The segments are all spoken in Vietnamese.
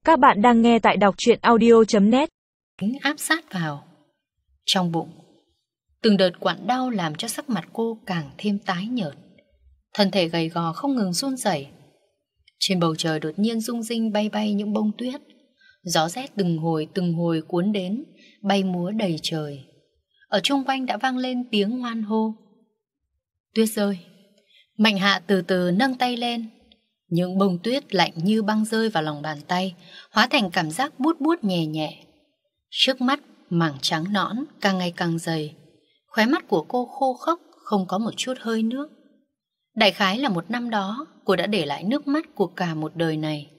Các bạn đang nghe tại đọc truyện audio.net. Áp sát vào trong bụng. Từng đợt quặn đau làm cho sắc mặt cô càng thêm tái nhợt. Thân thể gầy gò không ngừng run rẩy. Trên bầu trời đột nhiên rung rinh bay bay những bông tuyết. Gió rét từng hồi cuốn đến, bay múa đầy trời. Ở chung quanh đã vang lên tiếng hoan hô. Tuyết rơi. Mạnh Hạ từ từ nâng tay lên. Những bông tuyết lạnh như băng rơi vào lòng bàn tay, hóa thành cảm giác buốt buốt nhẹ nhẹ. Trước mắt mảng trắng nõn càng ngày càng dày. Khóe mắt của cô khô khốc, không có một chút hơi nước. Đại khái là một năm đó cô đã để lại nước mắt của cả một đời này.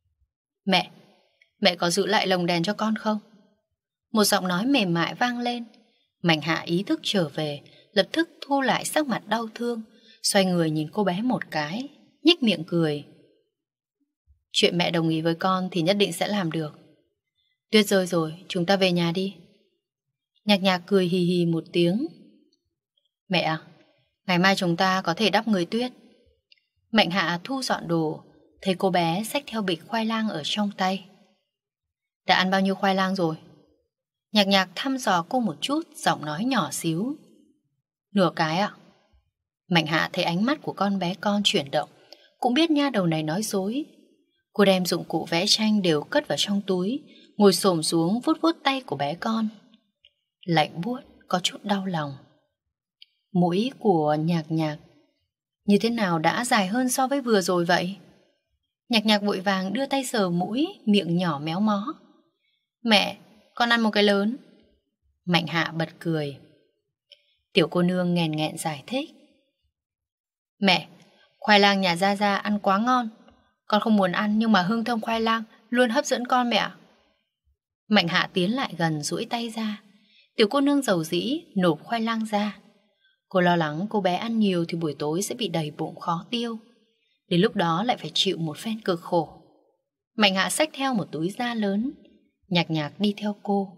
Mẹ có giữ lại lồng đèn cho con không? Một giọng nói mềm mại vang lên. Mạnh Hạ ý thức trở về, lập tức thu lại sắc mặt đau thương, xoay người nhìn cô bé một cái, nhếch miệng cười. Chuyện mẹ đồng ý với con thì nhất định sẽ làm được. Tuyết rơi rồi, chúng ta về nhà đi. Nhạc Nhạc cười hì hì một tiếng. Mẹ à, ngày mai chúng ta có thể đắp người Tuyết. Mạnh Hạ thu dọn đồ, thấy cô bé xách theo bịch khoai lang ở trong tay. Đã ăn bao nhiêu khoai lang rồi? Nhạc Nhạc thăm dò cô một chút, giọng nói nhỏ xíu. Nửa cái ạ. Mạnh Hạ thấy ánh mắt của con bé con chuyển động, cũng biết nha đầu này nói dối. Cô đem dụng cụ vẽ tranh đều cất vào trong túi, ngồi xổm xuống vuốt vuốt tay của bé con. Lạnh buốt, có chút đau lòng. Mũi của Nhạc Nhạc như thế nào đã dài hơn so với vừa rồi vậy? Nhạc Nhạc vội vàng đưa tay sờ mũi, miệng nhỏ méo mó. Mẹ, con ăn một cái lớn. Mạnh Hạ bật cười. Tiểu cô nương nghèn nghẹn giải thích. Mẹ, khoai lang nhà Gia Gia ăn quá ngon. Con không muốn ăn nhưng mà hương thơm khoai lang luôn hấp dẫn con mẹ ạ. Mạnh Hạ tiến lại gần duỗi tay ra. Tiểu cô nương dầu dĩ nộp khoai lang ra. Cô lo lắng cô bé ăn nhiều thì buổi tối sẽ bị đầy bụng khó tiêu. Đến lúc đó lại phải chịu một phen cực khổ. Mạnh Hạ xách theo một túi da lớn. Nhạc Nhạc đi theo cô.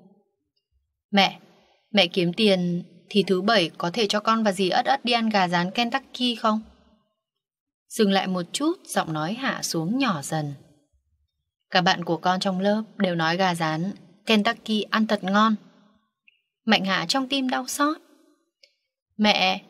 Mẹ kiếm tiền thì thứ bảy có thể cho con và dì Ất Ất đi ăn gà rán Kentucky không? Dừng lại một chút, giọng nói hạ xuống nhỏ dần. Các bạn của con trong lớp đều nói gà rán Kentucky ăn thật ngon. Mạnh Hạ trong tim đau xót. Mẹ...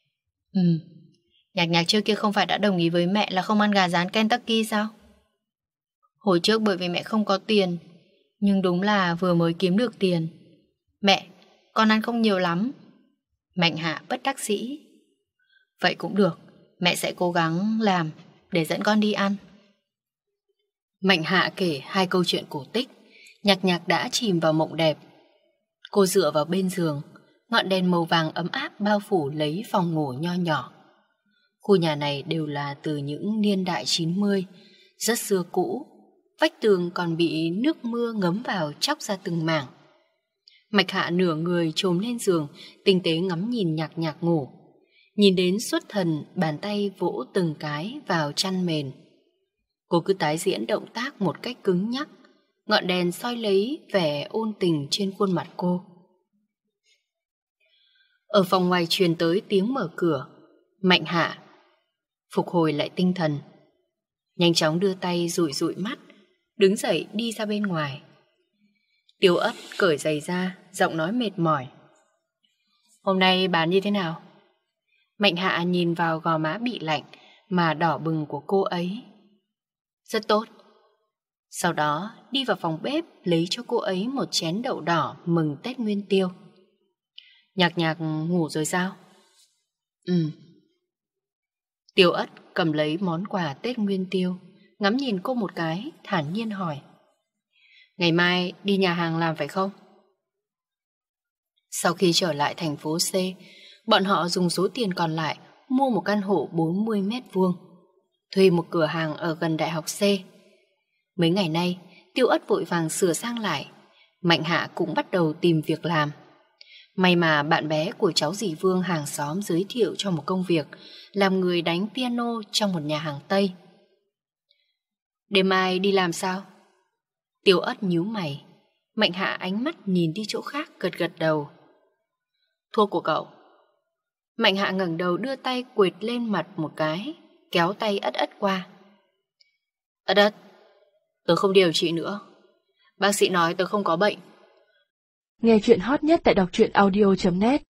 Nhạc Nhạc trước kia không phải đã đồng ý với mẹ là không ăn gà rán Kentucky sao? Hồi trước bởi vì mẹ không có tiền, nhưng đúng là vừa mới kiếm được tiền. Mẹ, con ăn không nhiều lắm. Mạnh Hạ bất đắc dĩ. Vậy cũng được, mẹ sẽ cố gắng làm để dẫn con đi ăn. Mạnh Hạ kể 2 câu chuyện cổ tích. Nhạc Nhạc đã chìm vào mộng đẹp. Cô dựa vào bên giường, ngọn đèn màu vàng ấm áp bao phủ lấy phòng ngủ nho nhỏ. Khu nhà này đều là từ những niên đại 90, rất xưa cũ. Vách tường còn bị nước mưa ngấm vào chóc ra từng mảng. Mạch Hạ nửa người chồm lên giường, tinh tế ngắm nhìn Nhạc Nhạc ngủ. Nhìn đến xuất thần, bàn tay vỗ từng cái vào chăn mền. Cô cứ tái diễn động tác một cách cứng nhắc. Ngọn đèn soi lấy vẻ ôn tình trên khuôn mặt cô. Ở phòng ngoài truyền tới tiếng mở cửa. Mạnh Hạ phục hồi lại tinh thần, nhanh chóng đưa tay dụi dụi mắt, đứng dậy đi ra bên ngoài. Tiểu Ất cởi giày ra, giọng nói mệt mỏi. Hôm nay bán như thế nào? Mạnh Hạ nhìn vào gò má bị lạnh mà đỏ bừng của cô ấy. Rất tốt. Sau đó đi vào phòng bếp lấy cho cô ấy một chén đậu đỏ mừng Tết Nguyên Tiêu. Nhạc Nhạc ngủ rồi sao? Tiểu Ất cầm lấy món quà Tết Nguyên Tiêu, ngắm nhìn cô một cái, thản nhiên hỏi. Ngày mai đi nhà hàng làm phải không? Sau khi trở lại thành phố C, bọn họ dùng số tiền còn lại mua một căn hộ 40 mét vuông, thuê một cửa hàng ở gần đại học C. Mấy ngày nay, Tiêu Ất vội vàng sửa sang lại. Mạnh Hạ cũng bắt đầu tìm việc làm. May mà bạn bé của cháu dì Vương hàng xóm giới thiệu cho một công việc làm người đánh piano trong một nhà hàng Tây. Đêm mai đi làm sao? Tiêu Ất nhíu mày. Mạnh Hạ ánh mắt nhìn đi chỗ khác, gật gật đầu. Thuốc của cậu. Mạnh Hạ ngẩng đầu đưa tay quệt lên mặt một cái, kéo tay Ất Ất qua. Ất Ất, Tớ không điều trị nữa. Bác sĩ nói tớ không có bệnh. Nghe chuyện hot nhất tại đọc truyện audio.net